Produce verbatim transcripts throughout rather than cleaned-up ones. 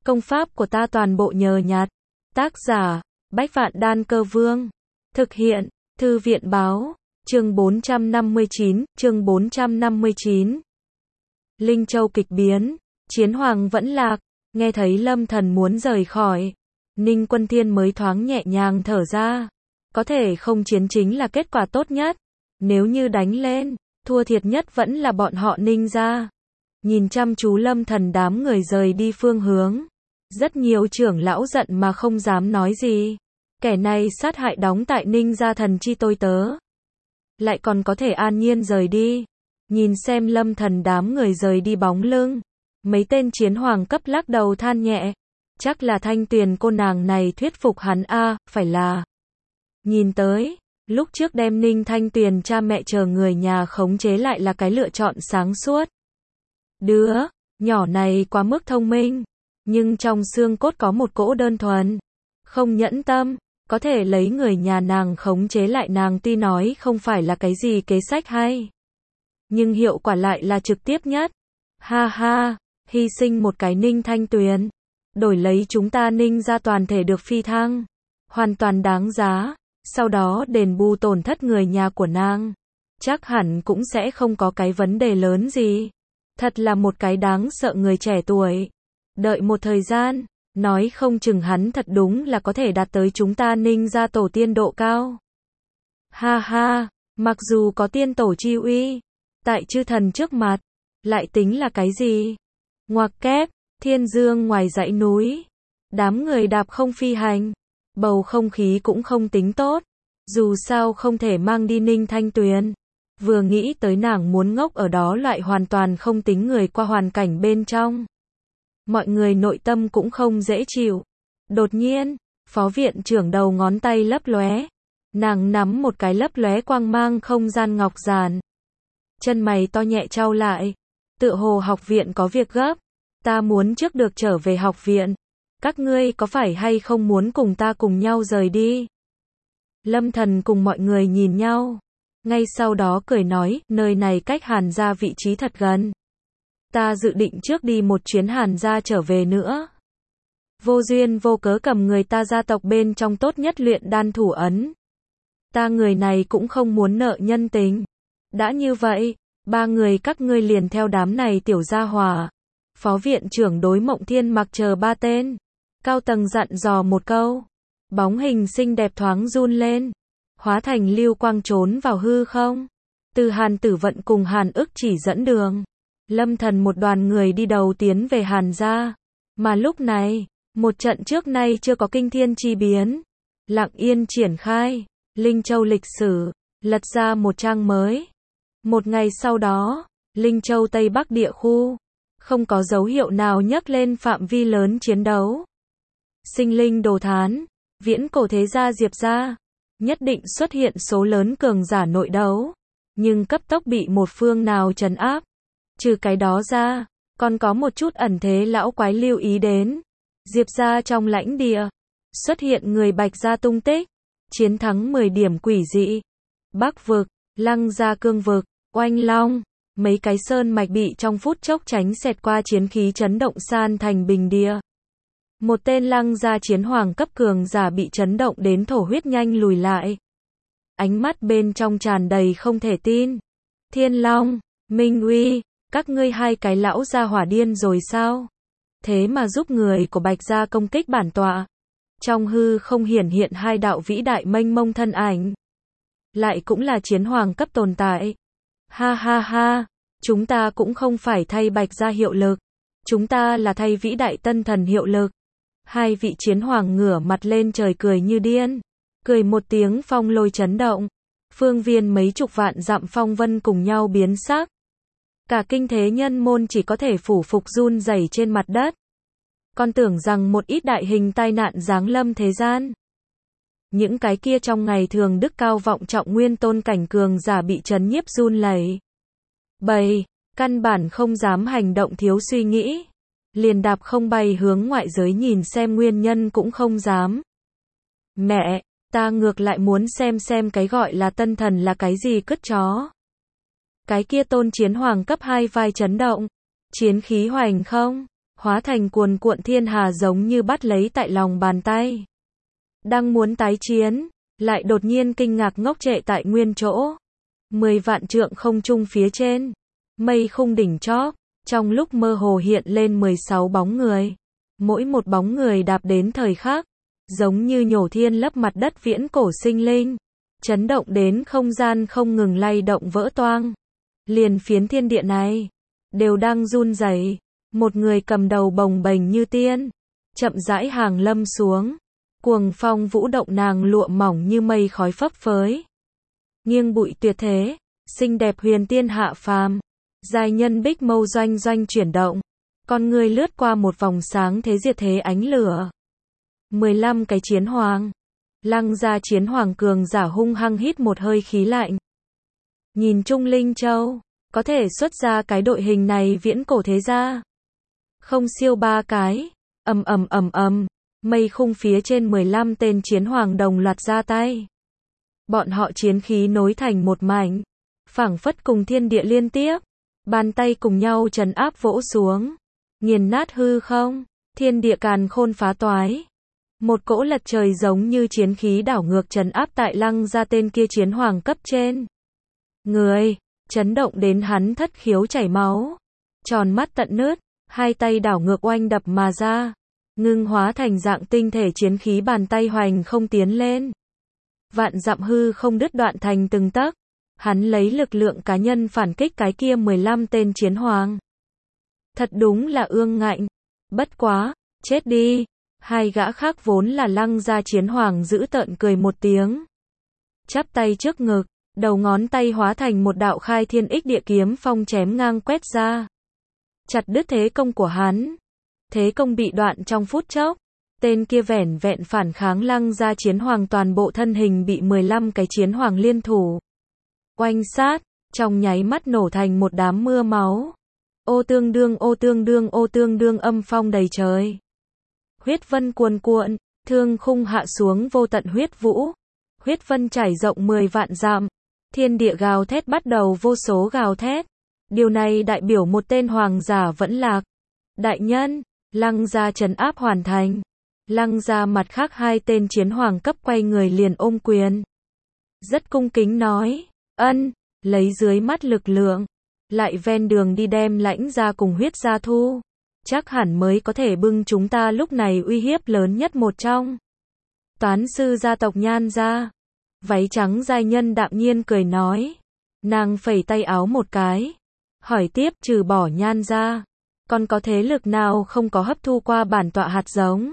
Công pháp của ta toàn bộ nhờ nhặt. Tác giả, Bách Vạn Đan Cơ Vương. Thực hiện, Thư viện báo, chương bốn trăm năm mươi chín, chương bốn trăm năm mươi chín. Linh Châu kịch biến, Chiến Hoàng vẫn lạc, nghe thấy Lâm Thần muốn rời khỏi. Ninh Quân Thiên mới thoáng nhẹ nhàng thở ra. Có thể không chiến chính là kết quả tốt nhất. Nếu như đánh lên, thua thiệt nhất vẫn là bọn họ Ninh gia. Nhìn chăm chú Lâm Thần đám người rời đi phương hướng. Rất nhiều trưởng lão giận mà không dám nói gì. Kẻ này sát hại đóng tại Ninh gia thần chi tôi tớ. Lại còn có thể an nhiên rời đi. Nhìn xem Lâm Thần đám người rời đi bóng lưng. Mấy tên chiến hoàng cấp lắc đầu than nhẹ. Chắc là Thanh Tuyền cô nàng này thuyết phục hắn a, phải là. Nhìn tới, lúc trước đem Ninh Thanh Tuyền cha mẹ chờ người nhà khống chế lại là cái lựa chọn sáng suốt. Đứa nhỏ này quá mức thông minh, nhưng trong xương cốt có một cỗ đơn thuần, không nhẫn tâm, có thể lấy người nhà nàng khống chế lại nàng tuy nói không phải là cái gì kế sách hay, nhưng hiệu quả lại là trực tiếp nhất. Ha ha, hy sinh một cái Ninh Thanh Tuyền, đổi lấy chúng ta Ninh gia toàn thể được phi thăng, hoàn toàn đáng giá, sau đó đền bù tổn thất người nhà của nàng, chắc hẳn cũng sẽ không có cái vấn đề lớn gì. Thật là một cái đáng sợ người trẻ tuổi. Đợi một thời gian, nói không chừng hắn thật đúng là có thể đạt tới chúng ta Ninh gia tổ tiên độ cao. Ha ha, mặc dù có tiên tổ chi uy, tại chư thần trước mặt, lại tính là cái gì? Ngoặc kép, thiên dương ngoài dãy núi, đám người đạp không phi hành, bầu không khí cũng không tính tốt, dù sao không thể mang đi Ninh Thanh Tuyền. Vừa nghĩ tới nàng muốn ngốc ở đó loại hoàn toàn không tính người qua hoàn cảnh bên trong. Mọi người nội tâm cũng không dễ chịu. Đột nhiên, phó viện trưởng đầu ngón tay lấp lóe. Nàng nắm một cái lấp lóe quang mang không gian ngọc giản. Chân mày to nhẹ chau lại. Tựa hồ học viện có việc gấp. Ta muốn trước được trở về học viện. Các ngươi có phải hay không muốn cùng ta cùng nhau rời đi? Lâm Thần cùng mọi người nhìn nhau. Ngay sau đó cười nói, nơi này cách Hàn gia vị trí thật gần. Ta dự định trước đi một chuyến Hàn gia trở về nữa. Vô duyên vô cớ cầm người ta gia tộc bên trong tốt nhất luyện đan thủ ấn. Ta người này cũng không muốn nợ nhân tình. Đã như vậy, ba người các ngươi liền theo đám này tiểu gia hỏa. Phó viện trưởng đối Mộng Thiên Mặc chờ ba tên. Cao tầng dặn dò một câu. Bóng hình xinh đẹp thoáng run lên. Hóa thành lưu quang trốn vào hư không. Từ Hàn Tử Vận cùng Hàn Ức chỉ dẫn đường. Lâm Thần một đoàn người đi đầu tiến về Hàn gia. Mà lúc này, một trận trước nay chưa có kinh thiên chi biến. Lặng yên triển khai. Linh Châu lịch sử. Lật ra một trang mới. Một ngày sau đó, Linh Châu Tây Bắc địa khu. Không có dấu hiệu nào nhắc lên phạm vi lớn chiến đấu. Sinh linh đồ thán. Viễn cổ thế gia Diệp gia. Nhất định xuất hiện số lớn cường giả nội đấu, nhưng cấp tốc bị một phương nào trấn áp. Trừ cái đó ra, còn có một chút ẩn thế lão quái lưu ý đến. Diệp gia trong lãnh địa, xuất hiện người Bạch gia tung tích, chiến thắng mười điểm quỷ dị. Bắc vực, Lăng gia cương vực, Oanh Long, mấy cái sơn mạch bị trong phút chốc tránh xẹt qua chiến khí chấn động san thành bình địa. Một tên Lăng gia chiến hoàng cấp cường giả bị chấn động đến thổ huyết nhanh lùi lại. Ánh mắt bên trong tràn đầy không thể tin. Thiên Long, Minh Uy, các ngươi hai cái lão gia hỏa điên rồi sao? Thế mà giúp người của Bạch gia công kích bản tọa. Trong hư không hiển hiện hai đạo vĩ đại mênh mông thân ảnh. Lại cũng là chiến hoàng cấp tồn tại. Ha ha ha, chúng ta cũng không phải thay Bạch gia hiệu lực. Chúng ta là thay vĩ đại tân thần hiệu lực. Hai vị chiến hoàng ngửa mặt lên trời cười như điên. Cười một tiếng phong lôi chấn động. Phương viên mấy chục vạn dặm phong vân cùng nhau biến sắc. Cả kinh thế nhân môn chỉ có thể phủ phục run rẩy trên mặt đất. Con tưởng rằng một ít đại hình tai nạn giáng lâm thế gian. Những cái kia trong ngày thường đức cao vọng trọng nguyên tôn cảnh cường giả bị chấn nhiếp run lẩy bẩy, căn bản không dám hành động thiếu suy nghĩ. Liền đạp không bay hướng ngoại giới nhìn xem nguyên nhân cũng không dám. Mẹ, ta ngược lại muốn xem xem cái gọi là tân thần là cái gì cứt chó. Cái kia tôn chiến hoàng cấp hai vai chấn động. Chiến khí hoành không. hóa thành cuồn cuộn thiên hà giống như bắt lấy tại lòng bàn tay. Đang muốn tái chiến, lại đột nhiên kinh ngạc ngốc trệ tại nguyên chỗ. Mười vạn trượng không trung phía trên, mây khung đỉnh chóp, trong lúc mơ hồ hiện lên mười sáu bóng người. Mỗi một bóng người đạp đến thời khắc, giống như nhổ thiên lấp mặt đất viễn cổ sinh linh, chấn động đến không gian không ngừng lay động vỡ toang. Liền phiến thiên địa này, đều đang run rẩy. Một người cầm đầu bồng bềnh như tiên, chậm rãi hàng lâm xuống. Cuồng phong vũ động, nàng lụa mỏng như mây khói phấp phới. Nghiêng bụi tuyệt thế, xinh đẹp huyền tiên hạ phàm. Giai nhân bích mâu doanh doanh chuyển động, con người lướt qua một vòng sáng thế diệt thế ánh lửa. mười lăm cái chiến hoàng. Lăng gia chiến hoàng cường giả hung hăng hít một hơi khí lạnh. Nhìn Trung Linh Châu, có thể xuất ra cái đội hình này viễn cổ thế gia. Không siêu ba cái, ầm ầm ầm ầm, mây khung phía trên mười lăm tên chiến hoàng đồng loạt ra tay. Bọn họ chiến khí nối thành một mảnh, phảng phất cùng thiên địa liên tiếp, bàn tay cùng nhau trấn áp vỗ xuống, nghiền nát hư không, thiên địa càn khôn phá toái. Một cỗ lật trời giống như chiến khí đảo ngược trấn áp tại Lăng gia tên kia chiến hoàng cấp trên. Người, chấn động đến hắn thất khiếu chảy máu, tròn mắt tận nứt, hai tay đảo ngược oanh đập mà ra, ngưng hóa thành dạng tinh thể chiến khí, bàn tay hoành không tiến lên. Vạn dặm hư không đứt đoạn thành từng tấc, hắn lấy lực lượng cá nhân phản kích cái kia mười lăm tên chiến hoàng. Thật đúng là ương ngạnh, bất quá, chết đi. Hai gã khác vốn là Lăng gia chiến hoàng giữ tợn cười một tiếng, chắp tay trước ngực, đầu ngón tay hóa thành một đạo khai thiên ích địa kiếm phong chém ngang quét ra, chặt đứt thế công của hắn. Thế công bị đoạn trong phút chốc, tên kia vẻn vẹn phản kháng Lăng gia chiến hoàng toàn bộ thân hình bị mười lăm cái chiến hoàng liên thủ oanh sát, trong nháy mắt nổ thành một đám mưa máu. Ô tương đương ô tương đương ô tương đương, âm phong đầy trời. Huyết vân cuồn cuộn, thương khung hạ xuống vô tận huyết vũ. Huyết vân trải rộng mười vạn dặm, thiên địa gào thét, bắt đầu vô số gào thét. Điều này đại biểu một tên hoàng giả vẫn lạc. Đại nhân, Lăng gia trấn áp hoàn thành. Lăng gia mặt khác hai tên chiến hoàng cấp quay người liền ôm quyền, rất cung kính nói, ân, lấy dưới mắt lực lượng, lại ven đường đi đem Lãnh gia cùng Huyết gia thu, chắc hẳn mới có thể bưng chúng ta lúc này uy hiếp lớn nhất một trong. Toán sư gia tộc Nhan gia, váy trắng giai nhân đạm nhiên cười nói, nàng phẩy tay áo một cái, hỏi tiếp, trừ bỏ Nhan gia, còn có thế lực nào không có hấp thu qua bản tọa hạt giống?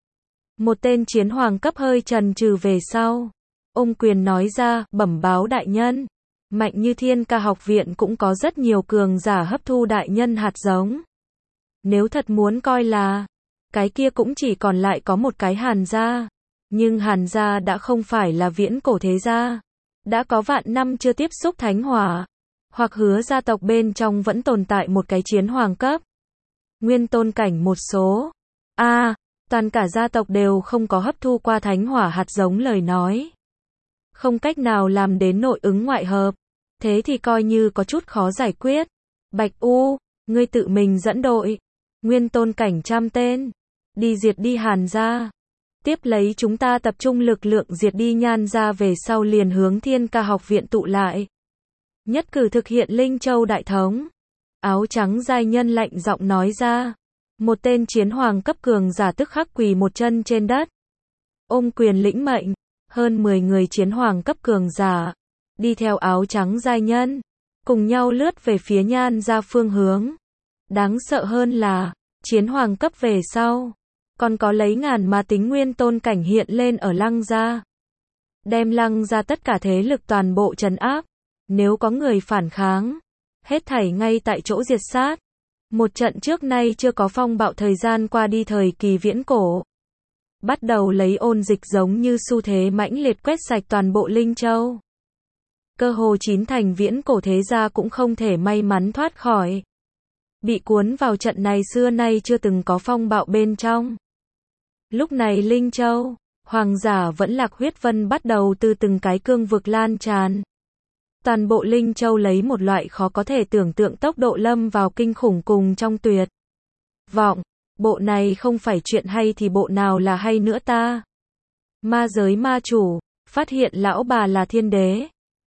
Một tên chiến hoàng cấp hơi chần chừ về sau, ôm quyền nói ra, bẩm báo đại nhân, mạnh như Thiên Ca học viện cũng có rất nhiều cường giả hấp thu đại nhân hạt giống. Nếu thật muốn coi là, cái kia cũng chỉ còn lại có một cái Hàn gia, nhưng Hàn gia đã không phải là viễn cổ thế gia, đã có vạn năm chưa tiếp xúc thánh hỏa, hoặc Hứa gia tộc bên trong vẫn tồn tại một cái chiến hoàng cấp, nguyên tôn cảnh một số. A, à, toàn cả gia tộc đều không có hấp thu qua thánh hỏa hạt giống lời nói, không cách nào làm đến nội ứng ngoại hợp, thế thì coi như có chút khó giải quyết. Bạch U, ngươi tự mình dẫn đội, nguyên tôn cảnh trăm tên, đi diệt đi Hàn gia. Tiếp lấy chúng ta tập trung lực lượng diệt đi Nhan gia, về sau liền hướng Thiên Ca học viện tụ lại. Nhất cử thực hiện Linh Châu đại thống. Áo trắng giai nhân lạnh giọng nói ra. Một tên chiến hoàng cấp cường giả tức khắc quỳ một chân trên đất, ôm quyền lĩnh mệnh. Hơn mười người chiến hoàng cấp cường giả, đi theo áo trắng giai nhân, cùng nhau lướt về phía Nhan gia phương hướng. Đáng sợ hơn là, chiến hoàng cấp về sau, còn có lấy ngàn mà tính nguyên tôn cảnh hiện lên ở Lăng gia. Đem Lăng gia tất cả thế lực toàn bộ trấn áp, nếu có người phản kháng, hết thảy ngay tại chỗ diệt sát. Một trận trước nay chưa có phong bạo thời gian qua đi thời kỳ viễn cổ. Bắt đầu lấy ôn dịch giống như xu thế mãnh liệt quét sạch toàn bộ Linh Châu. Cơ hồ chín thành viễn cổ thế gia cũng không thể may mắn thoát khỏi. Bị cuốn vào trận này xưa nay chưa từng có phong bạo bên trong. Lúc này Linh Châu, hoàng giả vẫn lạc, huyết vân bắt đầu từ từng cái cương vực lan tràn. Toàn bộ Linh Châu lấy một loại khó có thể tưởng tượng tốc độ lâm vào kinh khủng cùng trong tuyệt vọng. Bộ này không phải chuyện hay thì bộ nào là hay nữa ta? Ma giới ma chủ, phát hiện lão bà là thiên đế.